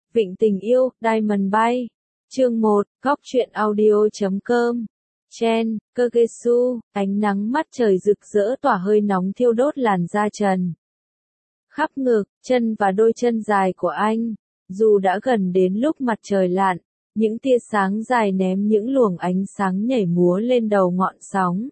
Vịnh Tình Yêu, Diamond Bay. Chương 1, Góc truyện audio.com. Chen, Kegesu, ánh nắng mặt trời rực rỡ tỏa hơi nóng thiêu đốt làn da trần. Khắp ngực, chân và đôi chân dài của anh. Dù đã gần đến lúc mặt trời lặn, những tia sáng dài ném những luồng ánh sáng nhảy múa lên đầu ngọn sóng.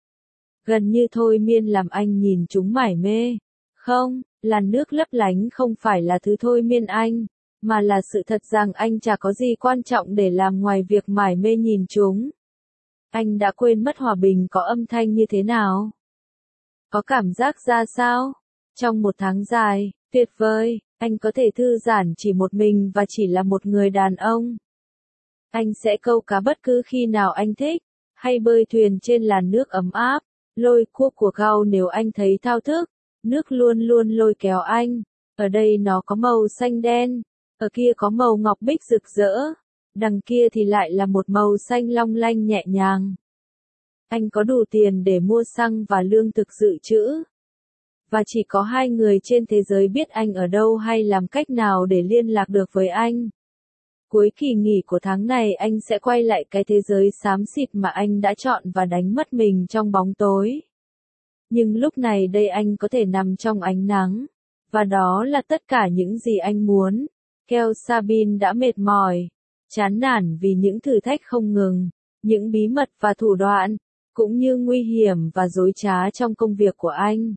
Gần như thôi miên làm anh nhìn chúng mải mê. Không, làn nước lấp lánh không phải là thứ thôi miên anh, mà là sự thật rằng anh chả có gì quan trọng để làm ngoài việc mải mê nhìn chúng. Anh đã quên mất hòa bình có âm thanh như thế nào. Có cảm giác ra sao? Trong một tháng dài, tuyệt vời, anh có thể thư giãn chỉ một mình và chỉ là một người đàn ông. Anh sẽ câu cá bất cứ khi nào anh thích, hay bơi thuyền trên làn nước ấm áp, lôi cuốc của gao nếu anh thấy thao thức. Nước luôn luôn lôi kéo anh. Ở đây nó có màu xanh đen, ở kia có màu ngọc bích rực rỡ, đằng kia thì lại là một màu xanh long lanh nhẹ nhàng. Anh có đủ tiền để mua xăng và lương thực dự trữ. Và chỉ có hai người trên thế giới biết anh ở đâu hay làm cách nào để liên lạc được với anh. Cuối kỳ nghỉ của tháng này anh sẽ quay lại cái thế giới xám xịt mà anh đã chọn và đánh mất mình trong bóng tối. Nhưng lúc này đây anh có thể nằm trong ánh nắng. Và đó là tất cả những gì anh muốn. Keo Sabin đã mệt mỏi, chán nản vì những thử thách không ngừng, những bí mật và thủ đoạn, cũng như nguy hiểm và dối trá trong công việc của anh.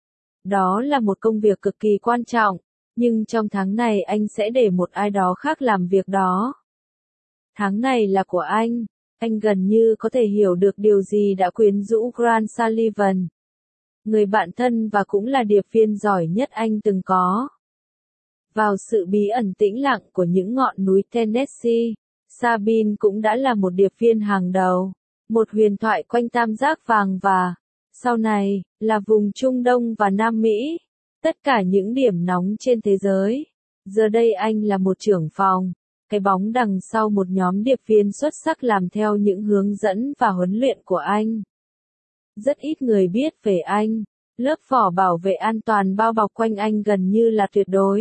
Đó là một công việc cực kỳ quan trọng, nhưng trong tháng này anh sẽ để một ai đó khác làm việc đó. Tháng này là của anh gần như có thể hiểu được điều gì đã quyến rũ Grant Sullivan. Người bạn thân và cũng là điệp viên giỏi nhất anh từng có. Vào sự bí ẩn tĩnh lặng của những ngọn núi Tennessee, Sabin cũng đã là một điệp viên hàng đầu, một huyền thoại quanh tam giác vàng và, sau này, là vùng Trung Đông và Nam Mỹ, tất cả những điểm nóng trên thế giới. Giờ đây anh là một trưởng phòng, cái bóng đằng sau một nhóm điệp viên xuất sắc làm theo những hướng dẫn và huấn luyện của anh. Rất ít người biết về anh, lớp vỏ bảo vệ an toàn bao bọc quanh anh gần như là tuyệt đối.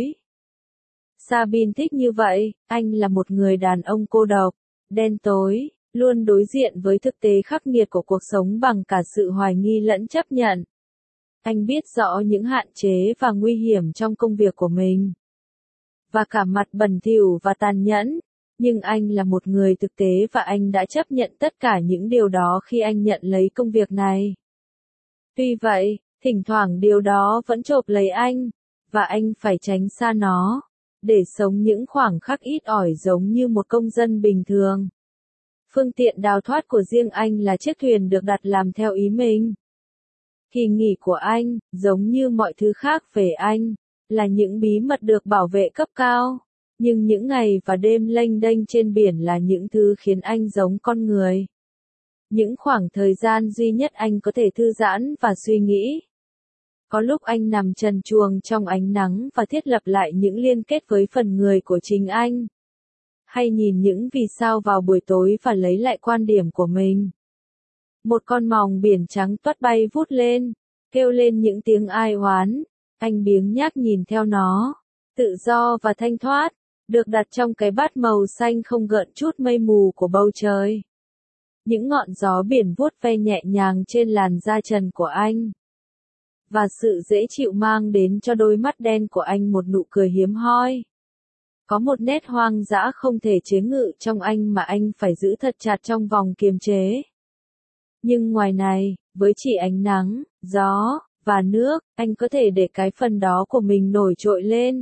Sabin thích như vậy, anh là một người đàn ông cô độc, đen tối, luôn đối diện với thực tế khắc nghiệt của cuộc sống bằng cả sự hoài nghi lẫn chấp nhận. Anh biết rõ những hạn chế và nguy hiểm trong công việc của mình. Và cả mặt bẩn thỉu và tàn nhẫn. Nhưng anh là một người thực tế và anh đã chấp nhận tất cả những điều đó khi anh nhận lấy công việc này. Tuy vậy, thỉnh thoảng điều đó vẫn chộp lấy anh, và anh phải tránh xa nó, để sống những khoảng khắc ít ỏi giống như một công dân bình thường. Phương tiện đào thoát của riêng anh là chiếc thuyền được đặt làm theo ý mình. Kỳ nghỉ của anh, giống như mọi thứ khác về anh, là những bí mật được bảo vệ cấp cao. Nhưng những ngày và đêm lênh đênh trên biển là những thứ khiến anh giống con người. Những khoảng thời gian duy nhất anh có thể thư giãn và suy nghĩ. Có lúc anh nằm trần truồng trong ánh nắng và thiết lập lại những liên kết với phần người của chính anh. Hay nhìn những vì sao vào buổi tối và lấy lại quan điểm của mình. Một con mòng biển trắng toát bay vút lên, kêu lên những tiếng ai oán. Anh biếng nhác nhìn theo nó, tự do và thanh thoát, được đặt trong cái bát màu xanh không gợn chút mây mù của bầu trời. Những ngọn gió biển vuốt ve nhẹ nhàng trên làn da trần của anh. Và sự dễ chịu mang đến cho đôi mắt đen của anh một nụ cười hiếm hoi. Có một nét hoang dã không thể chế ngự trong anh mà anh phải giữ thật chặt trong vòng kiềm chế. Nhưng ngoài này, với chỉ ánh nắng, gió, và nước, anh có thể để cái phần đó của mình nổi trội lên.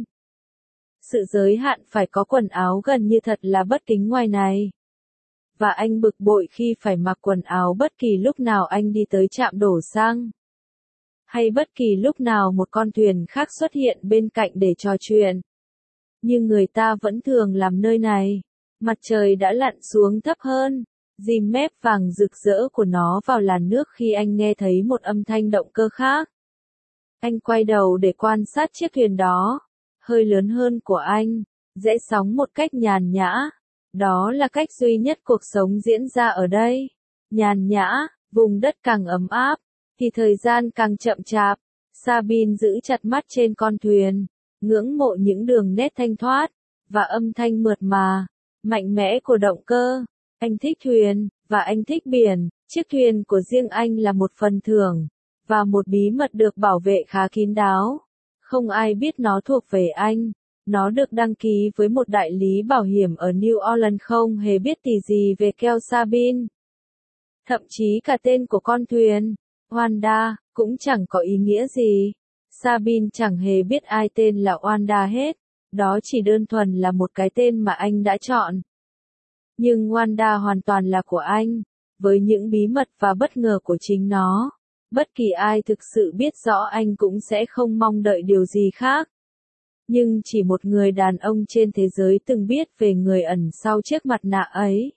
Sự giới hạn phải có quần áo gần như thật là bất kính ngoài này. Và anh bực bội khi phải mặc quần áo bất kỳ lúc nào anh đi tới trạm đổ xăng. Hay bất kỳ lúc nào một con thuyền khác xuất hiện bên cạnh để trò chuyện. Nhưng người ta vẫn thường làm nơi này. Mặt trời đã lặn xuống thấp hơn, dìm mép vàng rực rỡ của nó vào làn nước khi anh nghe thấy một âm thanh động cơ khác. Anh quay đầu để quan sát chiếc thuyền đó, hơi lớn hơn của anh, rẽ sóng một cách nhàn nhã. Đó là cách duy nhất cuộc sống diễn ra ở đây. Nhàn nhã, vùng đất càng ấm áp, thì thời gian càng chậm chạp. Sabin giữ chặt mắt trên con thuyền, ngưỡng mộ những đường nét thanh thoát, và âm thanh mượt mà, mạnh mẽ của động cơ. Anh thích thuyền, và anh thích biển, chiếc thuyền của riêng anh là một phần thưởng, và một bí mật được bảo vệ khá kín đáo. Không ai biết nó thuộc về anh. Nó được đăng ký với một đại lý bảo hiểm ở New Orleans không hề biết tì gì về keo Sabine. Thậm chí cả tên của con thuyền, Wanda, cũng chẳng có ý nghĩa gì. Sabine chẳng hề biết ai tên là Wanda hết. Đó chỉ đơn thuần là một cái tên mà anh đã chọn. Nhưng Wanda hoàn toàn là của anh, với những bí mật và bất ngờ của chính nó. Bất kỳ ai thực sự biết rõ anh cũng sẽ không mong đợi điều gì khác. Nhưng chỉ một người đàn ông trên thế giới từng biết về người ẩn sau chiếc mặt nạ ấy.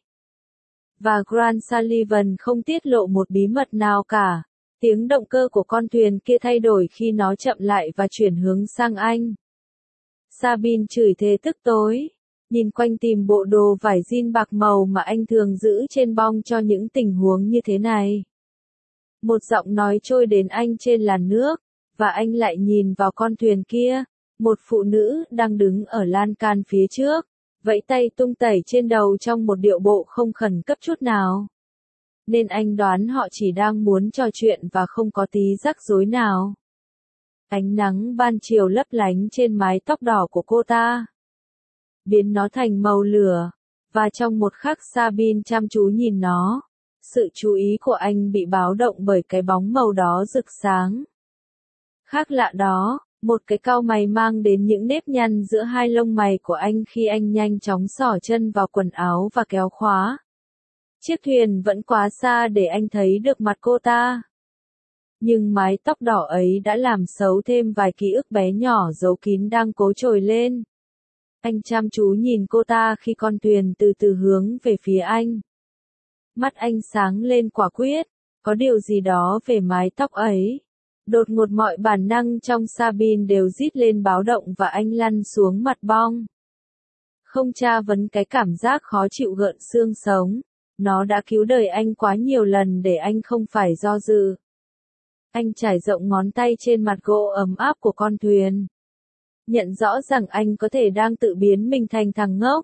Và Grant Sullivan không tiết lộ một bí mật nào cả. Tiếng động cơ của con thuyền kia thay đổi khi nó chậm lại và chuyển hướng sang anh. Sabine chửi thề tức tối, nhìn quanh tìm bộ đồ vải jean bạc màu mà anh thường giữ trên bong cho những tình huống như thế này. Một giọng nói trôi đến anh trên làn nước, và anh lại nhìn vào con thuyền kia, một phụ nữ đang đứng ở lan can phía trước, vẫy tay tung tẩy trên đầu trong một điệu bộ không khẩn cấp chút nào. Nên anh đoán họ chỉ đang muốn trò chuyện và không có tí rắc rối nào. Ánh nắng ban chiều lấp lánh trên mái tóc đỏ của cô ta, biến nó thành màu lửa, và trong một khắc Sabine chăm chú nhìn nó. Sự chú ý của anh bị báo động bởi cái bóng màu đó rực sáng. Khác lạ đó, một cái cau mày mang đến những nếp nhăn giữa hai lông mày của anh khi anh nhanh chóng xỏ chân vào quần áo và kéo khóa. Chiếc thuyền vẫn quá xa để anh thấy được mặt cô ta. Nhưng mái tóc đỏ ấy đã làm xấu thêm vài ký ức bé nhỏ giấu kín đang cố trồi lên. Anh chăm chú nhìn cô ta khi con thuyền từ từ hướng về phía anh. Mắt anh sáng lên quả quyết, có điều gì đó về mái tóc ấy. Đột ngột mọi bản năng trong Sabine đều rít lên báo động và anh lăn xuống mặt bong. Không tra vấn cái cảm giác khó chịu gợn xương sống. Nó đã cứu đời anh quá nhiều lần để anh không phải do dự. Anh trải rộng ngón tay trên mặt gỗ ấm áp của con thuyền. Nhận rõ rằng anh có thể đang tự biến mình thành thằng ngốc.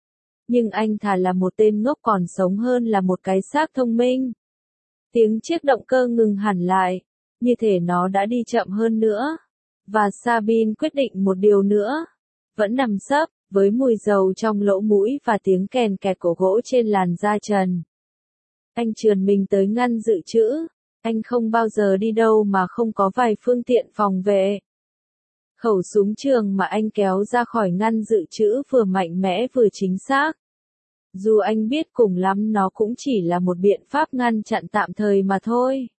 Nhưng anh thà là một tên ngốc còn sống hơn là một cái xác thông minh. Tiếng chiếc động cơ ngừng hẳn lại, như thể nó đã đi chậm hơn nữa. Và Sabine quyết định một điều nữa. Vẫn nằm sấp, với mùi dầu trong lỗ mũi và tiếng kèn kẹt của gỗ trên làn da trần. Anh trườn mình tới ngăn dự trữ. Anh không bao giờ đi đâu mà không có vài phương tiện phòng vệ. Khẩu súng trường mà anh kéo ra khỏi ngăn dự trữ vừa mạnh mẽ vừa chính xác. Dù anh biết cùng lắm nó cũng chỉ là một biện pháp ngăn chặn tạm thời mà thôi.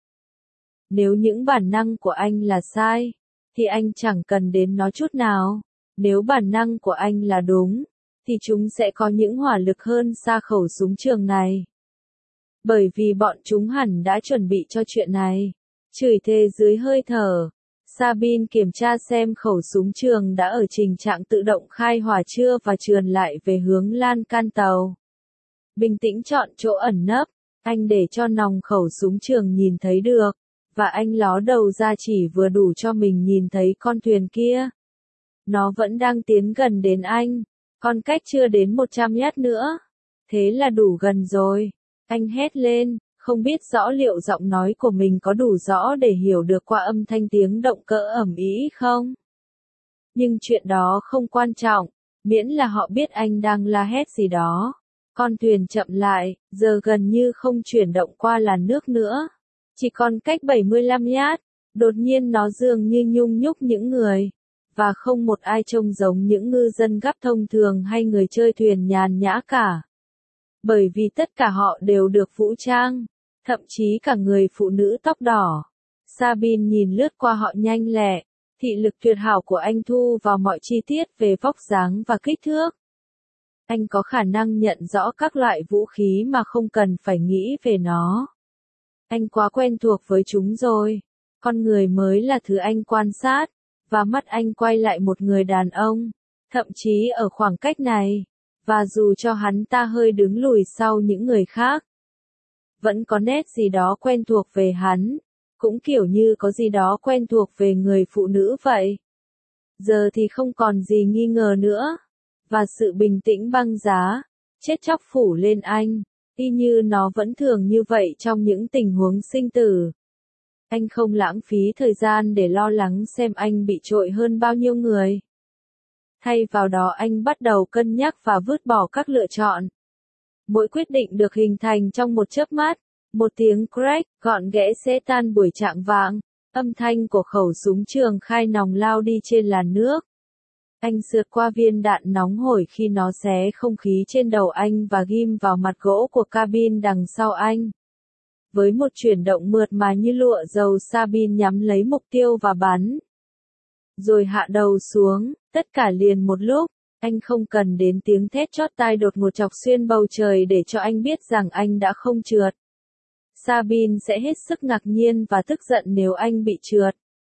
Nếu những bản năng của anh là sai, thì anh chẳng cần đến nó chút nào. Nếu bản năng của anh là đúng, thì chúng sẽ có những hỏa lực hơn xa khẩu súng trường này. Bởi vì bọn chúng hẳn đã chuẩn bị cho chuyện này. Chửi thề dưới hơi thở. Sabine kiểm tra xem khẩu súng trường đã ở trình trạng tự động khai hỏa chưa và trườn lại về hướng lan can tàu. Bình tĩnh chọn chỗ ẩn nấp, anh để cho nòng khẩu súng trường nhìn thấy được, và anh ló đầu ra chỉ vừa đủ cho mình nhìn thấy con thuyền kia. Nó vẫn đang tiến gần đến anh, còn cách chưa đến 100 yard nữa. Thế là đủ gần rồi. Anh hét lên, không biết rõ liệu giọng nói của mình có đủ rõ để hiểu được qua âm thanh tiếng động cơ ầm ĩ không. Nhưng chuyện đó không quan trọng, miễn là họ biết anh đang la hét gì đó. Con thuyền chậm lại, giờ gần như không chuyển động qua làn nước nữa. Chỉ còn cách 75 yard, đột nhiên nó dường như nhung nhúc những người. Và không một ai trông giống những ngư dân gắp thông thường hay người chơi thuyền nhàn nhã cả. Bởi vì tất cả họ đều được vũ trang, thậm chí cả người phụ nữ tóc đỏ. Sabine nhìn lướt qua họ nhanh lẹ, thị lực tuyệt hảo của anh thu vào mọi chi tiết về vóc dáng và kích thước. Anh có khả năng nhận rõ các loại vũ khí mà không cần phải nghĩ về nó. Anh quá quen thuộc với chúng rồi. Con người mới là thứ anh quan sát, và mắt anh quay lại một người đàn ông, thậm chí ở khoảng cách này. Và dù cho hắn ta hơi đứng lùi sau những người khác, vẫn có nét gì đó quen thuộc về hắn, cũng kiểu như có gì đó quen thuộc về người phụ nữ vậy. Giờ thì không còn gì nghi ngờ nữa. và sự bình tĩnh băng giá, chết chóc phủ lên anh, y như nó vẫn thường như vậy trong những tình huống sinh tử. Anh không lãng phí thời gian để lo lắng xem anh bị trội hơn bao nhiêu người. Thay vào đó anh bắt đầu cân nhắc và vứt bỏ các lựa chọn. Mỗi quyết định được hình thành trong một chớp mắt, một tiếng crack gọn ghẽ xé tan buổi chạng vạng, âm thanh của khẩu súng trường khai nòng lao đi trên làn nước. Anh sượt qua viên đạn nóng hổi khi nó xé không khí trên đầu anh và ghim vào mặt gỗ của cabin đằng sau anh. Với một chuyển động mượt mà như lụa dầu, Sabine nhắm lấy mục tiêu và bắn. Rồi hạ đầu xuống, tất cả liền một lúc. Anh không cần đến tiếng thét chót tai đột ngột chọc xuyên bầu trời để cho anh biết rằng anh đã không trượt. Sabine sẽ hết sức ngạc nhiên và tức giận nếu anh bị trượt.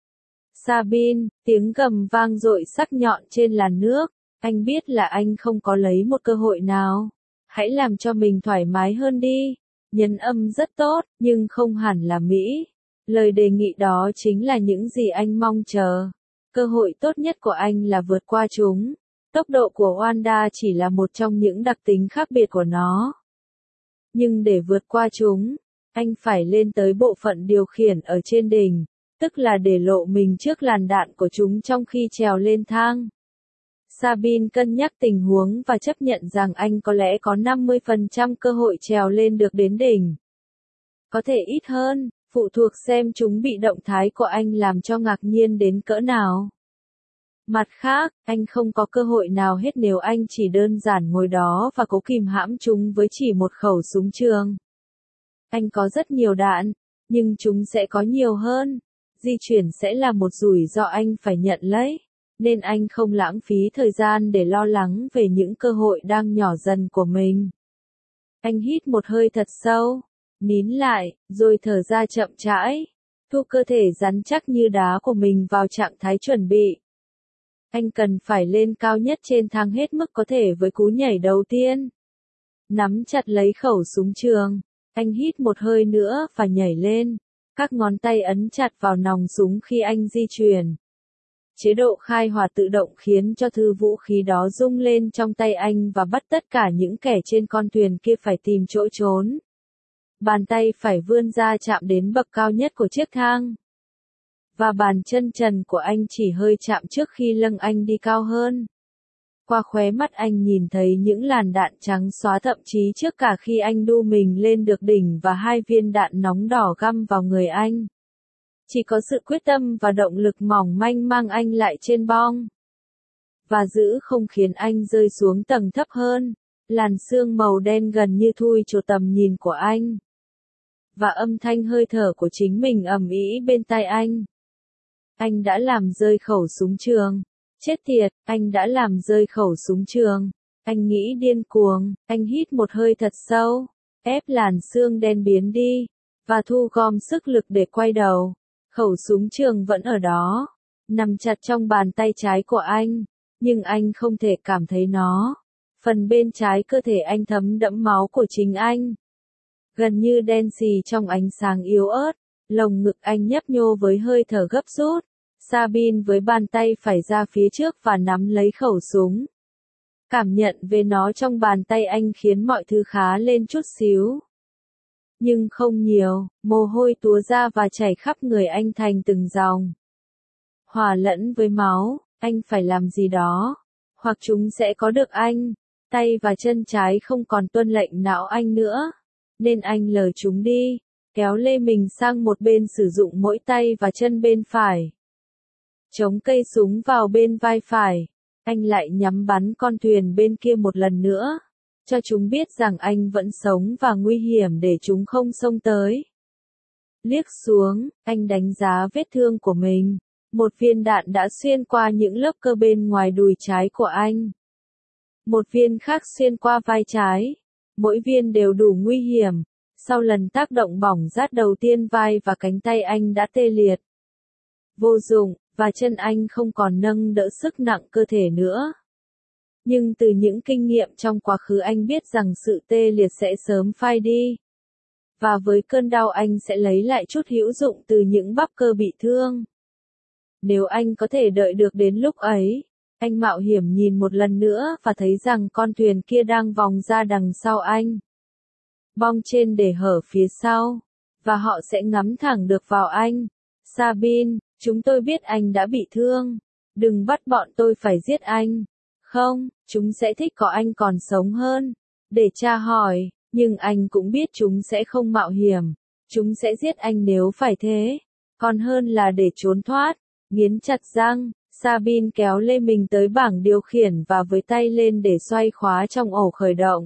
Sabine, tiếng gầm vang dội sắc nhọn trên làn nước. Anh biết là anh không có lấy một cơ hội nào. Hãy làm cho mình thoải mái hơn đi. Nhấn âm rất tốt, nhưng không hẳn là Mỹ. Lời đề nghị đó chính là những gì anh mong chờ. Cơ hội tốt nhất của anh là vượt qua chúng. Tốc độ của Wanda chỉ là một trong những đặc tính khác biệt của nó. Nhưng để vượt qua chúng, anh phải lên tới bộ phận điều khiển ở trên đỉnh, tức là để lộ mình trước làn đạn của chúng trong khi trèo lên thang. Sabine cân nhắc tình huống và chấp nhận rằng anh có lẽ có 50% cơ hội trèo lên được đến đỉnh. Có thể ít hơn, phụ thuộc xem chúng bị động thái của anh làm cho ngạc nhiên đến cỡ nào. Mặt khác, anh không có cơ hội nào hết nếu anh chỉ đơn giản ngồi đó và cố kìm hãm chúng với chỉ một khẩu súng trường. Anh có rất nhiều đạn, nhưng chúng sẽ có nhiều hơn. Di chuyển sẽ là một rủi ro anh phải nhận lấy, nên anh không lãng phí thời gian để lo lắng về những cơ hội đang nhỏ dần của mình. Anh hít một hơi thật sâu, nín lại, rồi thở ra chậm rãi, thu cơ thể rắn chắc như đá của mình vào trạng thái chuẩn bị. Anh cần phải lên cao nhất trên thang hết mức có thể với cú nhảy đầu tiên. Nắm chặt lấy khẩu súng trường, anh hít một hơi nữa và nhảy lên. Các ngón tay ấn chặt vào nòng súng khi anh di chuyển. Chế độ khai hỏa tự động khiến cho thư vũ khí đó rung lên trong tay anh và bắt tất cả những kẻ trên con thuyền kia phải tìm chỗ trốn. Bàn tay phải vươn ra chạm đến bậc cao nhất của chiếc thang. Và bàn chân trần của anh chỉ hơi chạm trước khi lưng anh đi cao hơn. Qua khóe mắt anh nhìn thấy những làn đạn trắng xóa, thậm chí trước cả khi anh đu mình lên được đỉnh và 2 viên đạn nóng đỏ găm vào người anh. Chỉ có sự quyết tâm và động lực mỏng manh mang anh lại trên bong. Và giữ không khiến anh rơi xuống tầng thấp hơn. Làn sương màu đen gần như thui chột tầm nhìn của anh. Và âm thanh hơi thở của chính mình ầm ĩ bên tai anh. Anh đã làm rơi khẩu súng trường. Chết tiệt, anh đã làm rơi khẩu súng trường. Anh nghĩ điên cuồng, anh hít một hơi thật sâu, ép làn sương đen biến đi, và thu gom sức lực để quay đầu. Khẩu súng trường vẫn ở đó, nằm chặt trong bàn tay trái của anh, nhưng anh không thể cảm thấy nó. Phần bên trái cơ thể anh thấm đẫm máu của chính anh. Gần như đen xì trong ánh sáng yếu ớt, lồng ngực anh nhấp nhô với hơi thở gấp rút. Sabine với bàn tay phải ra phía trước và nắm lấy khẩu súng. Cảm nhận về nó trong bàn tay anh khiến mọi thứ khá lên chút xíu. Nhưng không nhiều, mồ hôi túa ra và chảy khắp người anh thành từng dòng. Hòa lẫn với máu, anh phải làm gì đó, hoặc chúng sẽ có được anh. Tay và chân trái không còn tuân lệnh não anh nữa, nên anh lờ chúng đi, kéo lê mình sang một bên sử dụng mỗi tay và chân bên phải. Chống cây súng vào bên vai phải, anh lại nhắm bắn con thuyền bên kia một lần nữa, cho chúng biết rằng anh vẫn sống và nguy hiểm để chúng không xông tới. Liếc xuống, anh đánh giá vết thương của mình. Một viên đạn đã xuyên qua những lớp cơ bên ngoài đùi trái của anh. Một viên khác xuyên qua vai trái. Mỗi viên đều đủ nguy hiểm. Sau lần tác động bỏng rát đầu tiên, vai và cánh tay anh đã tê liệt. Vô dụng, và chân anh không còn nâng đỡ sức nặng cơ thể nữa. Nhưng từ những kinh nghiệm trong quá khứ anh biết rằng sự tê liệt sẽ sớm phai đi. Và với cơn đau anh sẽ lấy lại chút hữu dụng từ những bắp cơ bị thương. Nếu anh có thể đợi được đến lúc ấy, Anh mạo hiểm nhìn một lần nữa và thấy rằng con thuyền kia đang vòng ra đằng sau anh. Bong trên để hở phía sau. Và họ sẽ ngắm thẳng được vào anh. Sabine, chúng tôi biết anh đã bị thương. Đừng bắt bọn tôi phải giết anh. Không, chúng sẽ thích có anh còn sống hơn. Để tra hỏi, nhưng anh cũng biết chúng sẽ không mạo hiểm. Chúng sẽ giết anh nếu phải thế. Còn hơn là để trốn thoát. Nghiến chặt răng, Sabine kéo lê mình tới bảng điều khiển và với tay lên để xoay khóa trong ổ khởi động.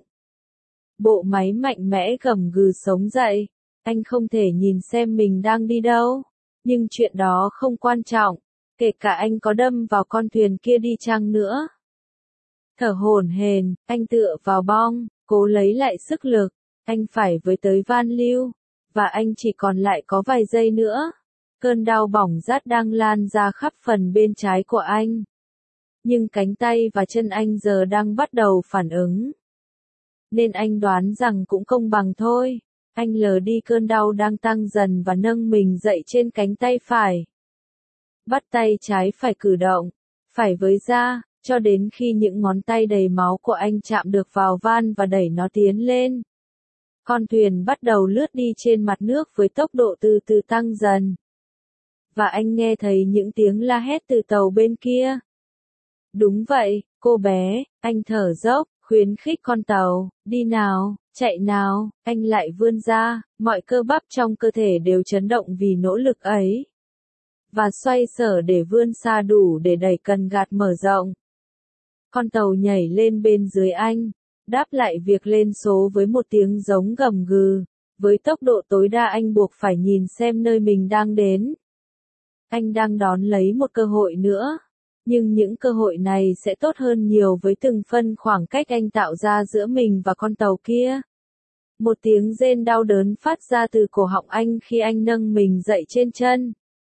Bộ máy mạnh mẽ gầm gừ sống dậy. Anh không thể nhìn xem mình đang đi đâu. Nhưng chuyện đó không quan trọng. Kể cả anh có đâm vào con thuyền kia đi chăng nữa. Thở hổn hển, anh tựa vào bong, cố lấy lại sức lực. Anh phải với tới van lưu. Và anh chỉ còn lại có vài giây nữa. Cơn đau bỏng rát đang lan ra khắp phần bên trái của anh. Nhưng cánh tay và chân anh giờ đang bắt đầu phản ứng. Nên anh đoán rằng cũng công bằng thôi. Anh lờ đi cơn đau đang tăng dần và nâng mình dậy trên cánh tay phải. Bắt tay trái phải cử động, phải với ra, cho đến khi những ngón tay đầy máu của anh chạm được vào van và đẩy nó tiến lên. Con thuyền bắt đầu lướt đi trên mặt nước với tốc độ từ từ tăng dần. Và anh nghe thấy những tiếng la hét từ tàu bên kia. Đúng vậy, cô bé, anh thở dốc, khuyến khích con tàu, đi nào, chạy nào, anh lại vươn ra, mọi cơ bắp trong cơ thể đều chấn động vì nỗ lực ấy. Và xoay sở để vươn xa đủ để đẩy cần gạt mở rộng. Con tàu nhảy lên bên dưới anh, đáp lại việc lên số với một tiếng giống gầm gừ. Với tốc độ tối đa anh buộc phải nhìn xem nơi mình đang đến. Anh đang đón lấy một cơ hội nữa. Nhưng những cơ hội này sẽ tốt hơn nhiều với từng phân khoảng cách anh tạo ra giữa mình và con tàu kia. Một tiếng rên đau đớn phát ra từ cổ họng anh khi anh nâng mình dậy trên chân.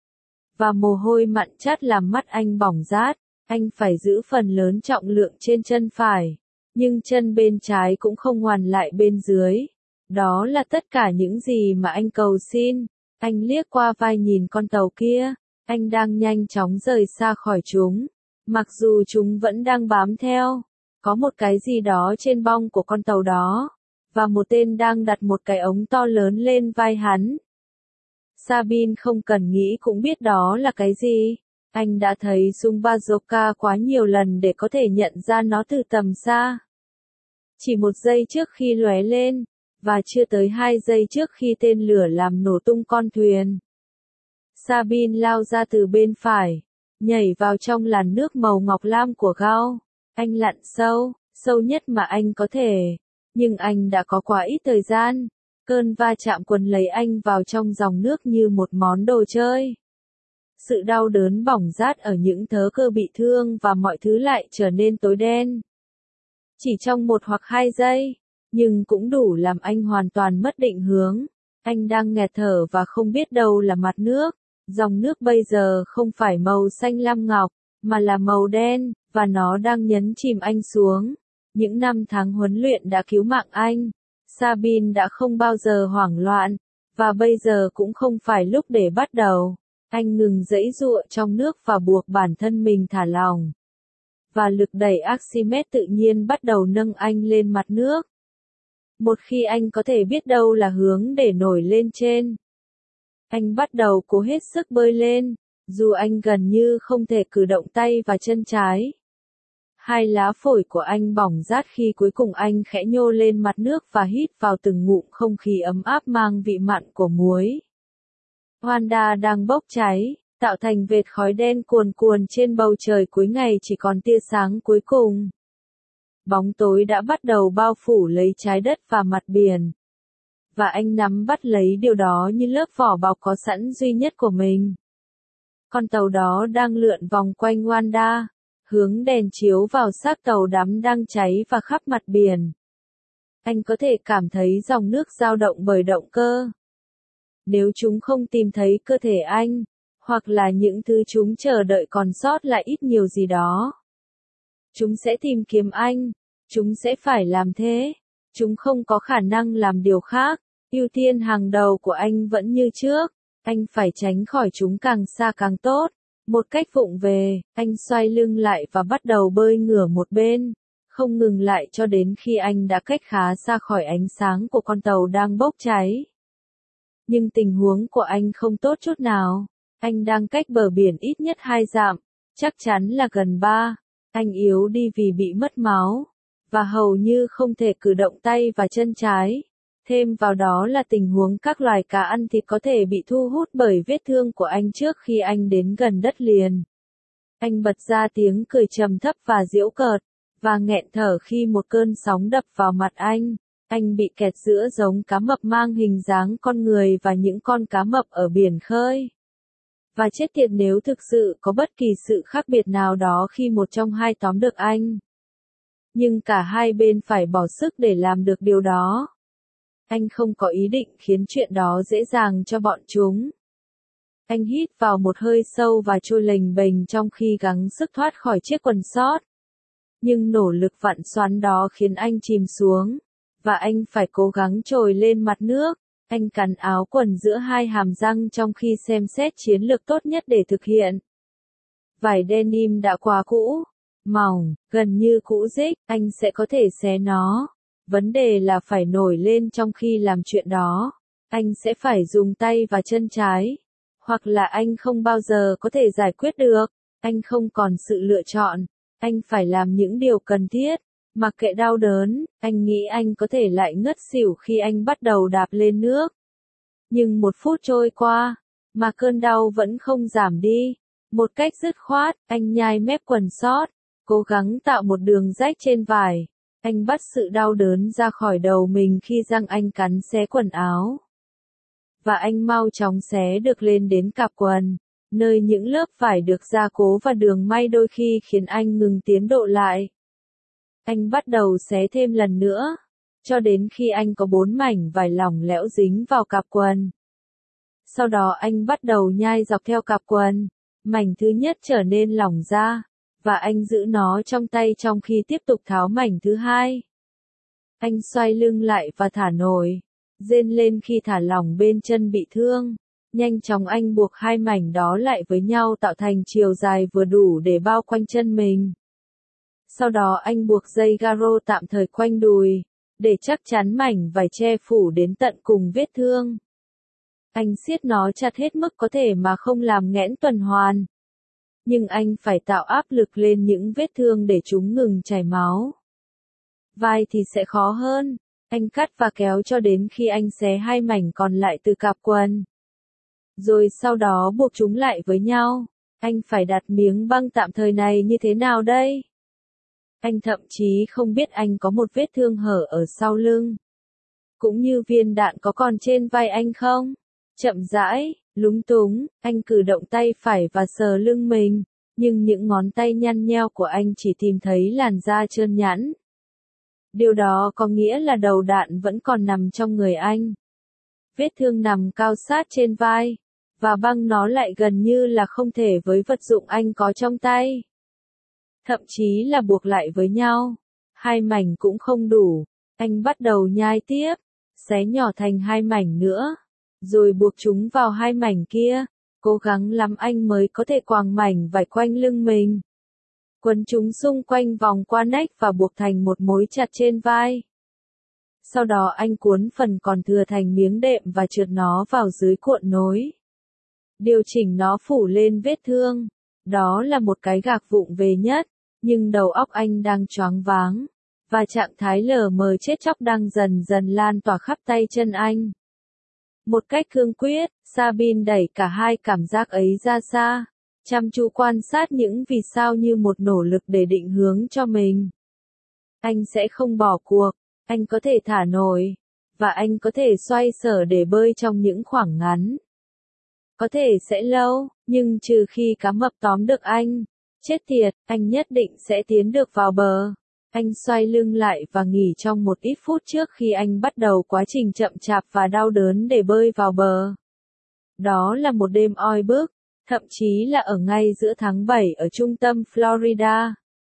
Và mồ hôi mặn chát làm mắt anh bỏng rát. Anh phải giữ phần lớn trọng lượng trên chân phải. Nhưng chân bên trái cũng không hoàn lại bên dưới. Đó là tất cả những gì mà anh cầu xin. Anh liếc qua vai nhìn con tàu kia. Anh đang nhanh chóng rời xa khỏi chúng. Mặc dù chúng vẫn đang bám theo. Có một cái gì đó trên bong của con tàu đó. Và một tên đang đặt một cái ống to lớn lên vai hắn. Sabine không cần nghĩ cũng biết đó là cái gì. Anh đã thấy súng bazooka quá nhiều lần để có thể nhận ra nó từ tầm xa. Chỉ một giây trước khi lóe lên. Và chưa tới 2 giây trước khi tên lửa làm nổ tung con thuyền. Sabine lao ra từ bên phải, nhảy vào trong làn nước màu ngọc lam của gao. Anh lặn sâu, sâu nhất mà anh có thể. Nhưng anh đã có quá ít thời gian. Cơn va chạm quấn lấy anh vào trong dòng nước như một món đồ chơi. Sự đau đớn bỏng rát ở những thớ cơ bị thương và mọi thứ lại trở nên tối đen. Chỉ trong 1 hoặc 2 giây, nhưng cũng đủ làm anh hoàn toàn mất định hướng. Anh đang nghẹt thở và không biết đâu là mặt nước. Dòng nước bây giờ không phải màu xanh lam ngọc, mà là màu đen, và nó đang nhấn chìm anh xuống. Những năm tháng huấn luyện đã cứu mạng anh. Sabine đã không bao giờ hoảng loạn, và bây giờ cũng không phải lúc để bắt đầu. Anh ngừng giãy giụa trong nước và buộc bản thân mình thả lỏng. Và lực đẩy Archimedes tự nhiên bắt đầu nâng anh lên mặt nước. Một khi anh có thể biết đâu là hướng để nổi lên trên. Anh bắt đầu cố hết sức bơi lên, dù anh gần như không thể cử động tay và chân trái. 2 lá phổi của anh bỏng rát khi cuối cùng anh khẽ nhô lên mặt nước và hít vào từng ngụm không khí ấm áp mang vị mặn của muối. Wanda đang bốc cháy, tạo thành vệt khói đen cuồn cuộn trên bầu trời cuối ngày chỉ còn tia sáng cuối cùng. Bóng tối đã bắt đầu bao phủ lấy trái đất và mặt biển. Và anh nắm bắt lấy điều đó như lớp vỏ bọc có sẵn duy nhất của mình. Con tàu đó đang lượn vòng quanh Wanda, hướng đèn chiếu vào xác tàu đắm đang cháy và khắp mặt biển. Anh có thể cảm thấy dòng nước dao động bởi động cơ. Nếu chúng không tìm thấy cơ thể anh, hoặc là những thứ chúng chờ đợi còn sót lại ít nhiều gì đó, chúng sẽ tìm kiếm anh. Chúng sẽ phải làm thế. Chúng không có khả năng làm điều khác. Ưu tiên hàng đầu của anh vẫn như trước. Anh phải tránh khỏi chúng càng xa càng tốt. Một cách vụng về, anh xoay lưng lại và bắt đầu bơi ngửa một bên, không ngừng lại cho đến khi anh đã cách khá xa khỏi ánh sáng của con tàu đang bốc cháy. Nhưng tình huống của anh không tốt chút nào. Anh đang cách bờ biển ít nhất 2 dặm, chắc chắn là gần 3. Anh yếu đi vì bị mất máu, và hầu như không thể cử động tay và chân trái. Thêm vào đó là tình huống các loài cá ăn thịt có thể bị thu hút bởi vết thương của anh trước khi anh đến gần đất liền. Anh bật ra tiếng cười trầm thấp và giễu cợt, và nghẹn thở khi một cơn sóng đập vào mặt anh. Anh bị kẹt giữa giống cá mập mang hình dáng con người và những con cá mập ở biển khơi. Và chết tiệt nếu thực sự có bất kỳ sự khác biệt nào đó khi một trong hai tóm được anh. Nhưng cả hai bên phải bỏ sức để làm được điều đó. Anh không có ý định khiến chuyện đó dễ dàng cho bọn chúng. Anh hít vào một hơi sâu và trôi lềnh bềnh trong khi gắng sức thoát khỏi chiếc quần sót. Nhưng nỗ lực vặn xoắn đó khiến anh chìm xuống, và anh phải cố gắng trồi lên mặt nước. Anh cắn áo quần giữa hai hàm răng trong khi xem xét chiến lược tốt nhất để thực hiện. Vải denim đã quá cũ, mỏng, gần như cũ rích, anh sẽ có thể xé nó. Vấn đề là phải nổi lên trong khi làm chuyện đó. Anh sẽ phải dùng tay và chân trái. Hoặc là anh không bao giờ có thể giải quyết được. Anh không còn sự lựa chọn. Anh phải làm những điều cần thiết. Mặc kệ đau đớn, anh nghĩ anh có thể lại ngất xỉu khi anh bắt đầu đạp lên nước. Nhưng 1 phút trôi qua, mà cơn đau vẫn không giảm đi. Một cách dứt khoát, anh nhai mép quần sót, cố gắng tạo một đường rách trên vải. Anh bắt sự đau đớn ra khỏi đầu mình khi răng anh cắn xé quần áo. Và anh mau chóng xé được lên đến cạp quần, nơi những lớp vải được gia cố và đường may đôi khi khiến anh ngừng tiến độ lại. Anh bắt đầu xé thêm lần nữa, cho đến khi anh có 4 mảnh vải lỏng lẻo dính vào cạp quần. Sau đó anh bắt đầu nhai dọc theo cạp quần, mảnh thứ nhất trở nên lỏng ra, và anh giữ nó trong tay trong khi tiếp tục tháo mảnh thứ hai. Anh xoay lưng lại và thả nổi, rên lên khi thả lỏng bên chân bị thương. Nhanh chóng anh buộc hai mảnh đó lại với nhau tạo thành chiều dài vừa đủ để bao quanh chân mình. Sau đó anh buộc dây garo tạm thời quanh đùi, để chắc chắn mảnh vải che phủ đến tận cùng vết thương. Anh siết nó chặt hết mức có thể mà không làm nghẽn tuần hoàn. Nhưng anh phải tạo áp lực lên những vết thương để chúng ngừng chảy máu. Vai thì sẽ khó hơn. Anh cắt và kéo cho đến khi anh xé hai mảnh còn lại từ cạp quần. Rồi sau đó buộc chúng lại với nhau. Anh phải đặt miếng băng tạm thời này như thế nào đây? Anh thậm chí không biết anh có một vết thương hở ở sau lưng. Cũng như viên đạn có còn trên vai anh không? Chậm rãi, lúng túng, anh cử động tay phải và sờ lưng mình, nhưng những ngón tay nhăn nheo của anh chỉ tìm thấy làn da trơn nhẵn. Điều đó có nghĩa là đầu đạn vẫn còn nằm trong người anh. Vết thương nằm cao sát trên vai, và băng nó lại gần như là không thể với vật dụng anh có trong tay. Thậm chí là buộc lại với nhau. Hai mảnh cũng không đủ. Anh bắt đầu nhai tiếp, xé nhỏ thành hai mảnh nữa, rồi buộc chúng vào hai mảnh kia. Cố gắng lắm anh mới có thể quàng mảnh vải quanh lưng mình. Quấn chúng xung quanh vòng qua nách và buộc thành một mối chặt trên vai. Sau đó anh cuốn phần còn thừa thành miếng đệm và trượt nó vào dưới cuộn nối. Điều chỉnh nó phủ lên vết thương. Đó là một cái gạc vụng về nhất, nhưng đầu óc anh đang choáng váng, và trạng thái lờ mờ chết chóc đang dần dần lan tỏa khắp tay chân anh. Một cách cương quyết, Sabine đẩy cả hai cảm giác ấy ra xa, chăm chú quan sát những vì sao như một nỗ lực để định hướng cho mình. Anh sẽ không bỏ cuộc, anh có thể thả nổi, và anh có thể xoay sở để bơi trong những khoảng ngắn. Có thể sẽ lâu, nhưng trừ khi cá mập tóm được anh. Chết tiệt, anh nhất định sẽ tiến được vào bờ. Anh xoay lưng lại và nghỉ trong một ít phút trước khi anh bắt đầu quá trình chậm chạp và đau đớn để bơi vào bờ. Đó là một đêm oi bức, thậm chí là ở ngay giữa tháng 7 ở trung tâm Florida.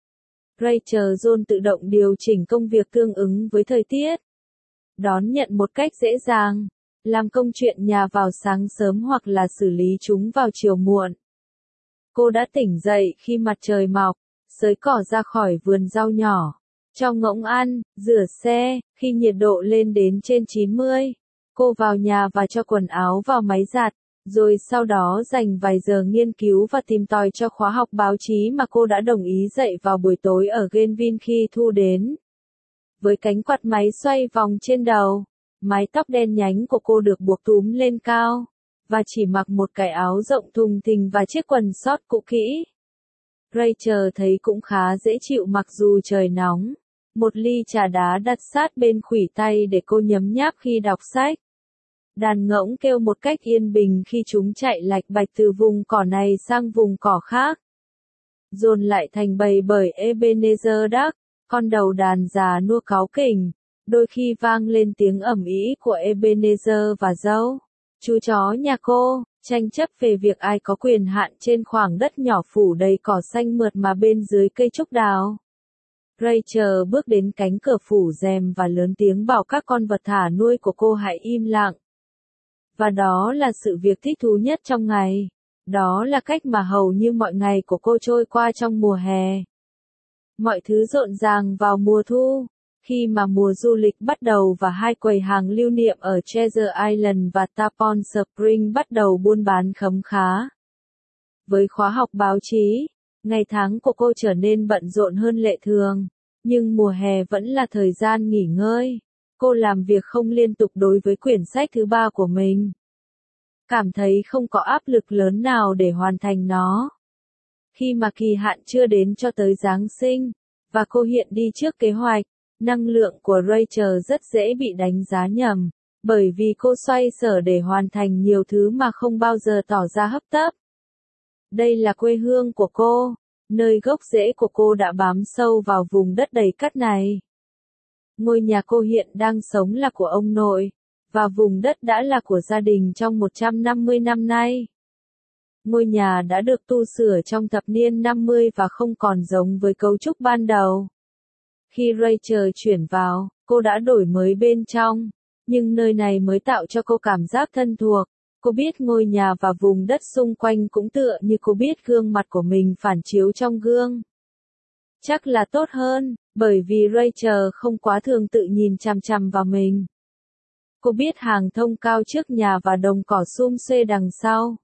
Rachel Jones tự động điều chỉnh công việc tương ứng với thời tiết. Đón nhận một cách dễ dàng, làm công chuyện nhà vào sáng sớm hoặc là xử lý chúng vào chiều muộn. Cô đã tỉnh dậy khi mặt trời mọc, xới cỏ ra khỏi vườn rau nhỏ, cho ngỗng ăn, rửa xe, khi nhiệt độ lên đến trên 90. Cô vào nhà và cho quần áo vào máy giặt, rồi sau đó dành vài giờ nghiên cứu và tìm tòi cho khóa học báo chí mà cô đã đồng ý dạy vào buổi tối ở Greenville khi Thu đến. Với cánh quạt máy xoay vòng trên đầu, mái tóc đen nhánh của cô được buộc túm lên cao, và chỉ mặc một cái áo rộng thùng thình và chiếc quần sót cũ kỹ. Rachel thấy cũng khá dễ chịu mặc dù trời nóng. Một ly trà đá đặt sát bên khuỷu tay để cô nhấm nháp khi đọc sách. Đàn ngỗng kêu một cách yên bình khi chúng chạy lạch bạch từ vùng cỏ này sang vùng cỏ khác. Dồn lại thành bầy bởi Ebenezer Duck, con đầu đàn già nua cáu kỉnh. Đôi khi vang lên tiếng ầm ĩ của Ebenezer và dâu, chú chó nhà cô, tranh chấp về việc ai có quyền hạn trên khoảng đất nhỏ phủ đầy cỏ xanh mượt mà bên dưới cây trúc đào. Rachel bước đến cánh cửa phủ rèm và lớn tiếng bảo các con vật thả nuôi của cô hãy im lặng. Và đó là sự việc thích thú nhất trong ngày. Đó là cách mà hầu như mọi ngày của cô trôi qua trong mùa hè. Mọi thứ rộn ràng vào mùa thu, khi mà mùa du lịch bắt đầu và hai quầy hàng lưu niệm ở Treasure Island và Tarpon Spring bắt đầu buôn bán khấm khá. Với khóa học báo chí, ngày tháng của cô trở nên bận rộn hơn lệ thường, nhưng mùa hè vẫn là thời gian nghỉ ngơi. Cô làm việc không liên tục đối với quyển sách thứ 3 của mình. Cảm thấy không có áp lực lớn nào để hoàn thành nó. Khi mà kỳ hạn chưa đến cho tới Giáng sinh, và cô hiện đi trước kế hoạch, năng lượng của Rachel rất dễ bị đánh giá nhầm, bởi vì cô xoay sở để hoàn thành nhiều thứ mà không bao giờ tỏ ra hấp tấp. Đây là quê hương của cô, nơi gốc rễ của cô đã bám sâu vào vùng đất đầy cát này. Ngôi nhà cô hiện đang sống là của ông nội, và vùng đất đã là của gia đình trong 150 năm nay. Ngôi nhà đã được tu sửa trong thập niên 50 và không còn giống với cấu trúc ban đầu. Khi Rachel chuyển vào, cô đã đổi mới bên trong, nhưng nơi này mới tạo cho cô cảm giác thân thuộc. Cô biết ngôi nhà và vùng đất xung quanh cũng tựa như cô biết gương mặt của mình phản chiếu trong gương. Chắc là tốt hơn, bởi vì Rachel không quá thường tự nhìn chằm chằm vào mình. Cô biết hàng thông cao trước nhà và đồng cỏ sum xuê đằng sau.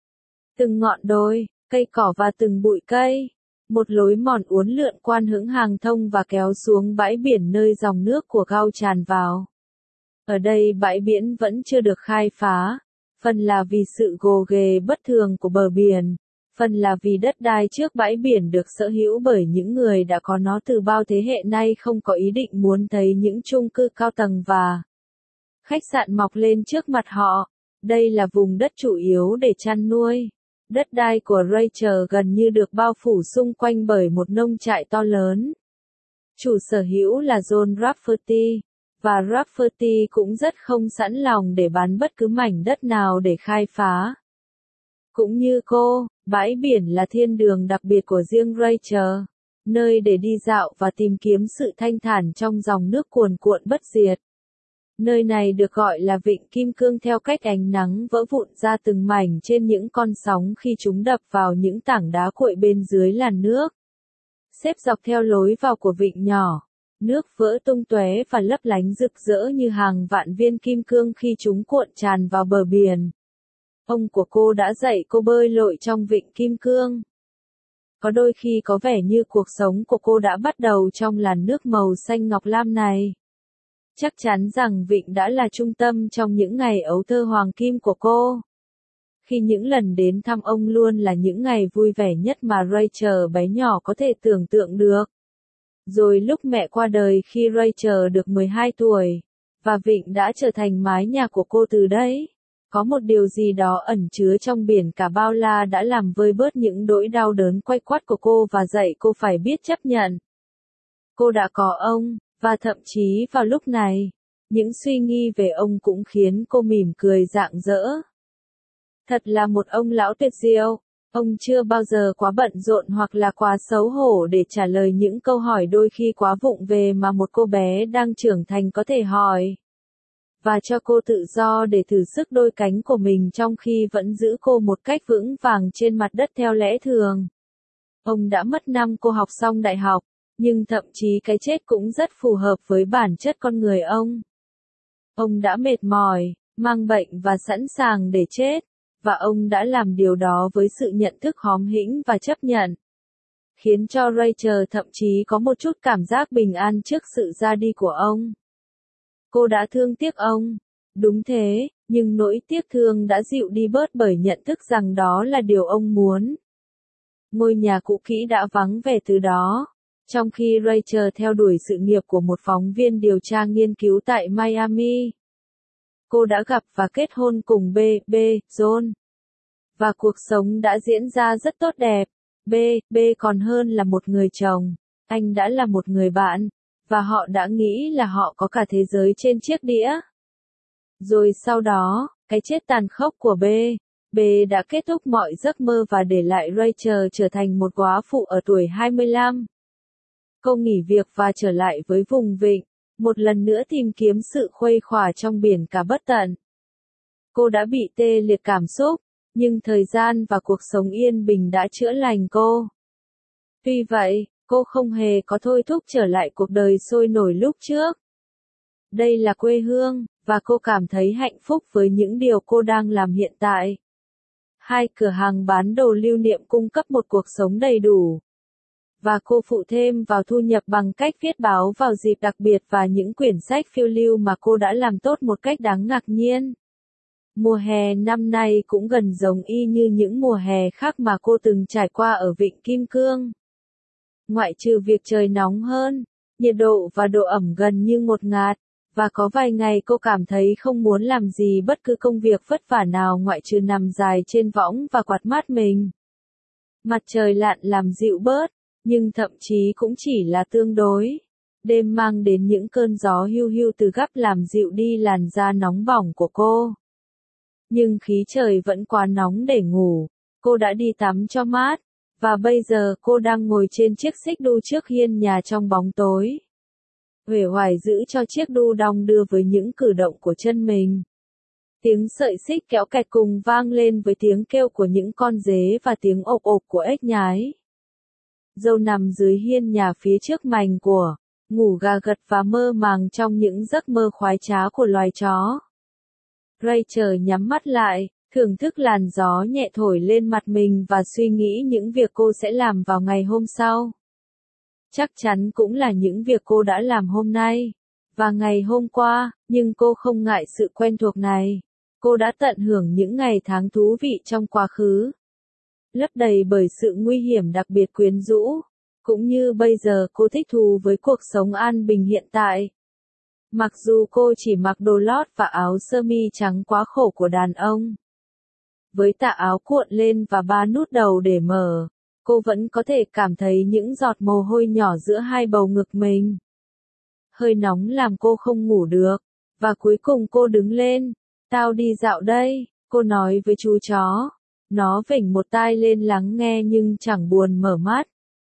Từng ngọn đồi, cây cỏ và từng bụi cây. Một lối mòn uốn lượn quan hững hàng thông và kéo xuống bãi biển nơi dòng nước của Gao tràn vào. Ở đây bãi biển vẫn chưa được khai phá, phần là vì sự gồ ghề bất thường của bờ biển, phần là vì đất đai trước bãi biển được sở hữu bởi những người đã có nó từ bao thế hệ nay không có ý định muốn thấy những chung cư cao tầng và khách sạn mọc lên trước mặt họ. Đây là vùng đất chủ yếu để chăn nuôi. Đất đai của Rachel gần như được bao phủ xung quanh bởi một nông trại to lớn. Chủ sở hữu là John Rafferty, và Rafferty cũng rất không sẵn lòng để bán bất cứ mảnh đất nào để khai phá. Cũng như cô, bãi biển là thiên đường đặc biệt của riêng Rachel, nơi để đi dạo và tìm kiếm sự thanh thản trong dòng nước cuồn cuộn bất diệt. Nơi này được gọi là Vịnh Kim Cương theo cách ánh nắng vỡ vụn ra từng mảnh trên những con sóng khi chúng đập vào những tảng đá cuội bên dưới làn nước. Xếp dọc theo lối vào của vịnh nhỏ, nước vỡ tung tóe và lấp lánh rực rỡ như hàng vạn viên kim cương khi chúng cuộn tràn vào bờ biển. Ông của cô đã dạy cô bơi lội trong Vịnh Kim Cương. Có đôi khi có vẻ như cuộc sống của cô đã bắt đầu trong làn nước màu xanh ngọc lam này. Chắc chắn rằng vịnh đã là trung tâm trong những ngày ấu thơ hoàng kim của cô. Khi những lần đến thăm ông luôn là những ngày vui vẻ nhất mà Rachel bé nhỏ có thể tưởng tượng được. Rồi lúc mẹ qua đời khi Rachel được 12 tuổi, và vịnh đã trở thành mái nhà của cô từ đấy. Có một điều gì đó ẩn chứa trong biển cả bao la đã làm vơi bớt những nỗi đau đớn quay quắt của cô và dạy cô phải biết chấp nhận. Cô đã có ông, và thậm chí vào lúc này, những suy nghĩ về ông cũng khiến cô mỉm cười rạng rỡ. Thật là một ông lão tuyệt diệu. Ông chưa bao giờ quá bận rộn hoặc là quá xấu hổ để trả lời những câu hỏi đôi khi quá vụng về mà một cô bé đang trưởng thành có thể hỏi. và cho cô tự do để thử sức đôi cánh của mình trong khi vẫn giữ cô một cách vững vàng trên mặt đất theo lẽ thường. Ông đã mất năm cô học xong đại học, nhưng thậm chí cái chết cũng rất phù hợp với bản chất con người ông. Ông đã mệt mỏi, mang bệnh và sẵn sàng để chết, và ông đã làm điều đó với sự nhận thức hóm hĩnh và chấp nhận, khiến cho Rachel thậm chí có một chút cảm giác bình an trước sự ra đi của ông. Cô đã thương tiếc ông, đúng thế, nhưng nỗi tiếc thương đã dịu đi bớt bởi nhận thức rằng đó là điều ông muốn. Ngôi nhà cũ kỹ đã vắng vẻ từ đó, trong khi Rachel theo đuổi sự nghiệp của một phóng viên điều tra nghiên cứu tại Miami. Cô đã gặp và kết hôn cùng B. John. Và cuộc sống đã diễn ra rất tốt đẹp. B. còn hơn là một người chồng. Anh đã là một người bạn, và họ đã nghĩ là họ có cả thế giới trên chiếc đĩa. Rồi sau đó, cái chết tàn khốc của B đã kết thúc mọi giấc mơ và để lại Rachel trở thành một góa phụ ở tuổi 25. Cô nghỉ việc và trở lại với vùng vịnh, một lần nữa tìm kiếm sự khuây khỏa trong biển cả bất tận. Cô đã bị tê liệt cảm xúc, nhưng thời gian và cuộc sống yên bình đã chữa lành cô. Tuy vậy, cô không hề có thôi thúc trở lại cuộc đời sôi nổi lúc trước. Đây là quê hương, và cô cảm thấy hạnh phúc với những điều cô đang làm hiện tại. 2 cửa hàng bán đồ lưu niệm cung cấp một cuộc sống đầy đủ. Và cô phụ thêm vào thu nhập bằng cách viết báo vào dịp đặc biệt và những quyển sách phiêu lưu mà cô đã làm tốt một cách đáng ngạc nhiên. Mùa hè năm nay cũng gần giống y như những mùa hè khác mà cô từng trải qua ở Vịnh Kim Cương. Ngoại trừ việc trời nóng hơn, nhiệt độ và độ ẩm gần như ngột ngạt, và có vài ngày cô cảm thấy không muốn làm gì bất cứ công việc vất vả nào ngoại trừ nằm dài trên võng và quạt mát mình. Mặt trời lặn làm dịu bớt, nhưng thậm chí cũng chỉ là tương đối. Đêm mang đến những cơn gió hiu hiu từ gắp làm dịu đi làn da nóng bỏng của cô. Nhưng khí trời vẫn quá nóng để ngủ, cô đã đi tắm cho mát, và bây giờ cô đang ngồi trên chiếc xích đu trước hiên nhà trong bóng tối. Uể oải giữ cho chiếc đu đong đưa với những cử động của chân mình. Tiếng sợi xích kéo kẹt cùng vang lên với tiếng kêu của những con dế và tiếng ộp ộp của ếch nhái. Dâu nằm dưới hiên nhà phía trước mành của, ngủ gà gật và mơ màng trong những giấc mơ khoái trá của loài chó. Rachel nhắm mắt lại, thưởng thức làn gió nhẹ thổi lên mặt mình và suy nghĩ những việc cô sẽ làm vào ngày hôm sau. Chắc chắn cũng là những việc cô đã làm hôm nay, và ngày hôm qua, nhưng cô không ngại sự quen thuộc này. Cô đã tận hưởng những ngày tháng thú vị trong quá khứ, lấp đầy bởi sự nguy hiểm đặc biệt quyến rũ, cũng như bây giờ cô thích thú với cuộc sống an bình hiện tại. Mặc dù cô chỉ mặc đồ lót và áo sơ mi trắng quá khổ của đàn ông, với tà áo cuộn lên và 3 nút đầu để mở, cô vẫn có thể cảm thấy những giọt mồ hôi nhỏ giữa hai bầu ngực mình. Hơi nóng làm cô không ngủ được, và cuối cùng cô đứng lên. Tao đi dạo đây, cô nói với chú chó. Nó vểnh một tai lên lắng nghe nhưng chẳng buồn mở mắt.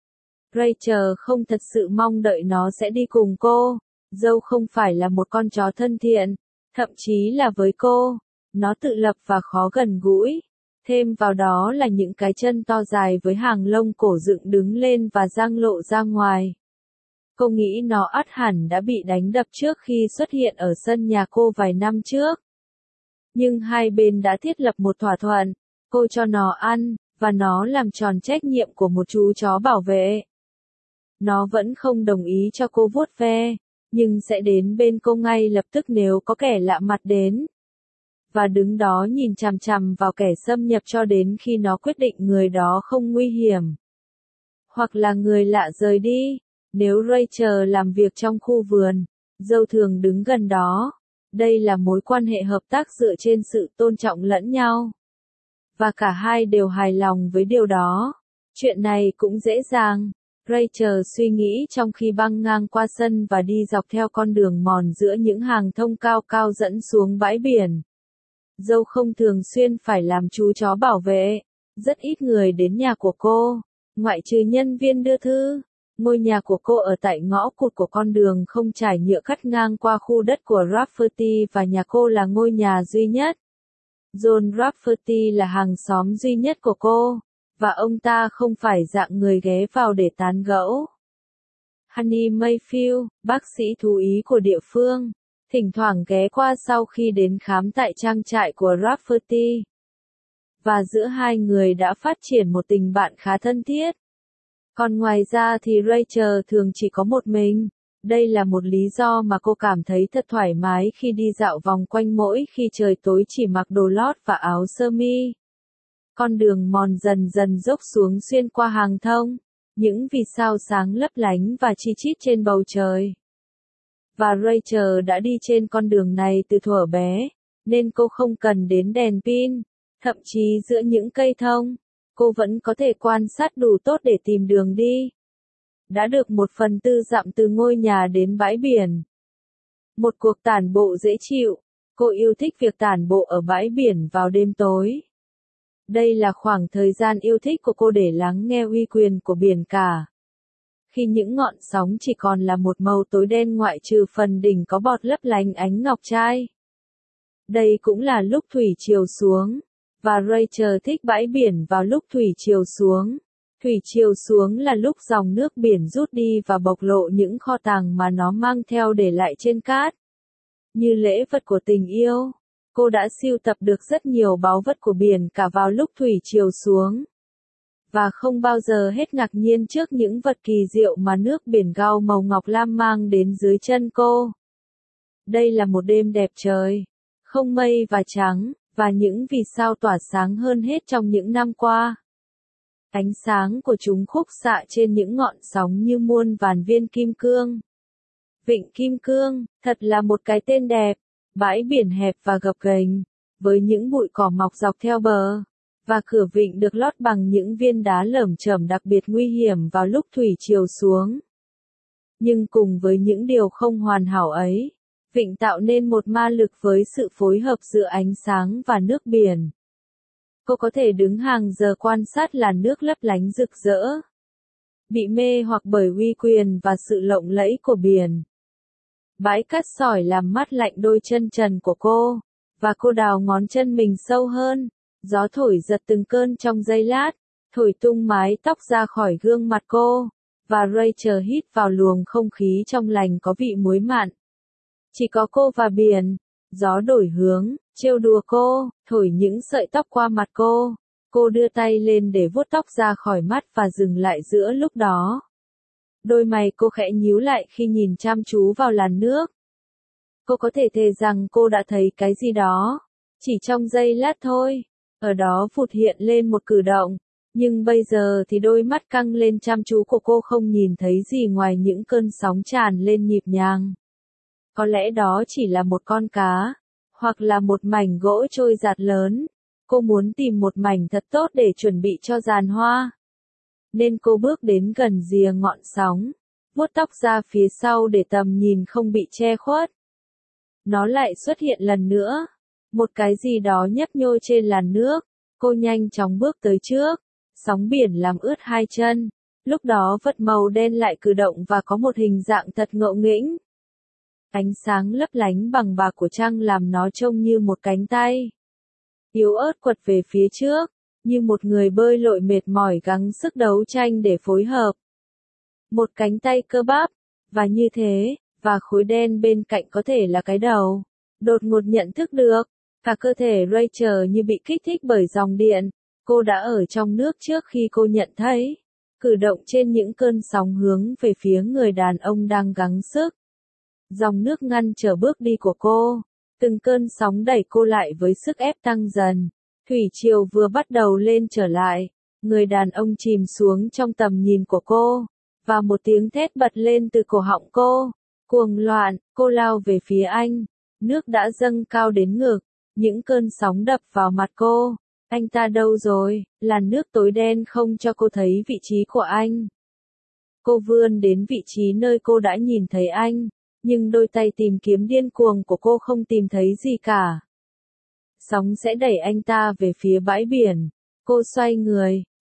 Rachel không thật sự mong đợi nó sẽ đi cùng cô. Dâu không phải là một con chó thân thiện, thậm chí là với cô. Nó tự lập và khó gần gũi. Thêm vào đó là những cái chân to dài với hàng lông cổ dựng đứng lên và dang lộ ra ngoài. Cô nghĩ nó ắt hẳn đã bị đánh đập trước khi xuất hiện ở sân nhà cô vài năm trước. Nhưng hai bên đã thiết lập một thỏa thuận. Cô cho nó ăn, và nó làm tròn trách nhiệm của một chú chó bảo vệ. Nó vẫn không đồng ý cho cô vuốt ve, nhưng sẽ đến bên cô ngay lập tức nếu có kẻ lạ mặt đến. Và đứng đó nhìn chằm chằm vào kẻ xâm nhập cho đến khi nó quyết định người đó không nguy hiểm. Hoặc là người lạ rời đi. Nếu Rachel làm việc trong khu vườn, dâu thường đứng gần đó. Đây là mối quan hệ hợp tác dựa trên sự tôn trọng lẫn nhau. Và cả hai đều hài lòng với điều đó. Chuyện này cũng dễ dàng. Rachel suy nghĩ trong khi băng ngang qua sân và đi dọc theo con đường mòn giữa những hàng thông cao cao dẫn xuống bãi biển. Dâu không thường xuyên phải làm chú chó bảo vệ. Rất ít người đến nhà của cô, ngoại trừ nhân viên đưa thư. Ngôi nhà của cô ở tại ngõ cụt của con đường không trải nhựa cắt ngang qua khu đất của Rafferty và nhà cô là ngôi nhà duy nhất. John Rafferty là hàng xóm duy nhất của cô, và ông ta không phải dạng người ghé vào để tán gẫu. Honey Mayfield, bác sĩ thú y của địa phương, thỉnh thoảng ghé qua sau khi đến khám tại trang trại của Rafferty. Và giữa hai người đã phát triển một tình bạn khá thân thiết. Còn ngoài ra thì Rachel thường chỉ có một mình. Đây là một lý do mà cô cảm thấy thật thoải mái khi đi dạo vòng quanh mỗi khi trời tối chỉ mặc đồ lót và áo sơ mi. Con đường mòn dần dần dốc xuống xuyên qua hàng thông, những vì sao sáng lấp lánh và chi chít trên bầu trời. Và Rachel đã đi trên con đường này từ thuở bé, nên cô không cần đến đèn pin, thậm chí giữa những cây thông, cô vẫn có thể quan sát đủ tốt để tìm đường đi. Đã được 1/4 dặm từ ngôi nhà đến bãi biển. Một cuộc tản bộ dễ chịu, cô yêu thích việc tản bộ ở bãi biển vào đêm tối. Đây là khoảng thời gian yêu thích của cô để lắng nghe uy quyền của biển cả. Khi những ngọn sóng chỉ còn là một màu tối đen ngoại trừ phần đỉnh có bọt lấp lánh ánh ngọc trai. Đây cũng là lúc thủy triều xuống, và Rachel thích bãi biển vào lúc thủy triều xuống. Thủy triều xuống là lúc dòng nước biển rút đi và bộc lộ những kho tàng mà nó mang theo để lại trên cát. Như lễ vật của tình yêu, cô đã sưu tập được rất nhiều báu vật của biển cả vào lúc thủy triều xuống. Và không bao giờ hết ngạc nhiên trước những vật kỳ diệu mà nước biển gao màu ngọc lam mang đến dưới chân cô. Đây là một đêm đẹp trời, không mây và trắng, và những vì sao tỏa sáng hơn hết trong những năm qua. Ánh sáng của chúng khúc xạ trên những ngọn sóng như muôn vàn viên kim cương. Vịnh Kim Cương, thật là một cái tên đẹp, bãi biển hẹp và gập ghềnh, với những bụi cỏ mọc dọc theo bờ, và cửa vịnh được lót bằng những viên đá lởm chởm đặc biệt nguy hiểm vào lúc thủy triều xuống. Nhưng cùng với những điều không hoàn hảo ấy, vịnh tạo nên một ma lực với sự phối hợp giữa ánh sáng và nước biển. Cô có thể đứng hàng giờ quan sát làn nước lấp lánh rực rỡ, bị mê hoặc bởi uy quyền và sự lộng lẫy của biển. Bãi cát sỏi làm mát lạnh đôi chân trần của cô, và cô đào ngón chân mình sâu hơn. Gió thổi giật từng cơn trong giây lát, thổi tung mái tóc ra khỏi gương mặt cô, và Rachel hít vào luồng không khí trong lành có vị muối mặn. Chỉ có cô và biển. Gió đổi hướng, trêu đùa cô, thổi những sợi tóc qua mặt cô. Cô đưa tay lên để vuốt tóc ra khỏi mắt và dừng lại giữa lúc đó. Đôi mày cô khẽ nhíu lại khi nhìn chăm chú vào làn nước. Cô có thể thề rằng cô đã thấy cái gì đó. Chỉ trong giây lát thôi, ở đó vụt hiện lên một cử động. Nhưng bây giờ thì đôi mắt căng lên chăm chú của cô không nhìn thấy gì ngoài những cơn sóng tràn lên nhịp nhàng. Có lẽ đó chỉ là một con cá, hoặc là một mảnh gỗ trôi giạt lớn. Cô muốn tìm một mảnh thật tốt để chuẩn bị cho giàn hoa. Nên cô bước đến gần rìa ngọn sóng, vuốt tóc ra phía sau để tầm nhìn không bị che khuất. Nó lại xuất hiện lần nữa. Một cái gì đó nhấp nhô trên làn nước. Cô nhanh chóng bước tới trước. Sóng biển làm ướt hai chân. Lúc đó vật màu đen lại cử động và có một hình dạng thật ngộ nghĩnh. Ánh sáng lấp lánh bằng bạc của trăng làm nó trông như một cánh tay yếu ớt quật về phía trước, như một người bơi lội mệt mỏi gắng sức đấu tranh để phối hợp. Một cánh tay cơ bắp, và như thế, và khối đen bên cạnh có thể là cái đầu. Đột ngột nhận thức được, cả cơ thể Rachel như bị kích thích bởi dòng điện. Cô đã ở trong nước trước khi cô nhận thấy cử động trên những cơn sóng hướng về phía người đàn ông đang gắng sức. Dòng nước ngăn trở bước đi của cô. Từng cơn sóng đẩy cô lại với sức ép tăng dần. Thủy triều vừa bắt đầu lên trở lại. Người đàn ông chìm xuống trong tầm nhìn của cô. Và một tiếng thét bật lên từ cổ họng cô. Cuồng loạn, cô lao về phía anh. Nước đã dâng cao đến ngực. Những cơn sóng đập vào mặt cô. Anh ta đâu rồi? Làn nước tối đen không cho cô thấy vị trí của anh. Cô vươn đến vị trí nơi cô đã nhìn thấy anh. Nhưng đôi tay tìm kiếm điên cuồng của cô không tìm thấy gì cả. Sóng sẽ đẩy anh ta về phía bãi biển. Cô xoay người,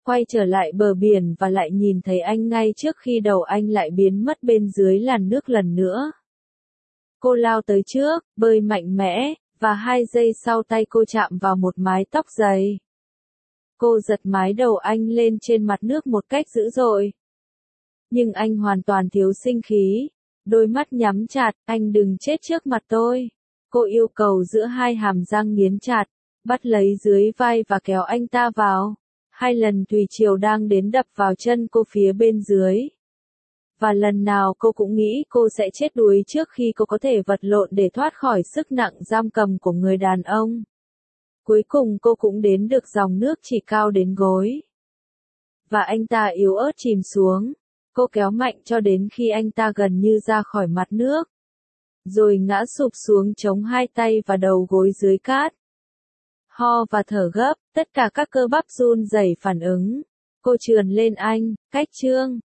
Quay trở lại bờ biển và lại nhìn thấy anh ngay trước khi đầu anh lại biến mất bên dưới làn nước lần nữa. Cô lao tới trước, bơi mạnh mẽ, và 2 giây sau tay cô chạm vào một mái tóc dày. Cô giật mái đầu anh lên trên mặt nước một cách dữ dội. Nhưng anh hoàn toàn thiếu sinh khí. Đôi mắt nhắm chặt, anh đừng chết trước mặt tôi. Cô yêu cầu giữa hai hàm răng nghiến chặt, bắt lấy dưới vai và kéo anh ta vào. 2 lần thủy triều đang đến đập vào chân cô phía bên dưới. Và lần nào cô cũng nghĩ cô sẽ chết đuối trước khi cô có thể vật lộn để thoát khỏi sức nặng giam cầm của người đàn ông. Cuối cùng cô cũng đến được dòng nước chỉ cao đến gối. Và anh ta yếu ớt chìm xuống. Cô kéo mạnh cho đến khi anh ta gần như ra khỏi mặt nước. Rồi ngã sụp xuống chống 2 tay và đầu gối dưới cát. Ho và thở gấp, tất cả các cơ bắp run rẩy phản ứng. Cô trườn lên anh, cách chương.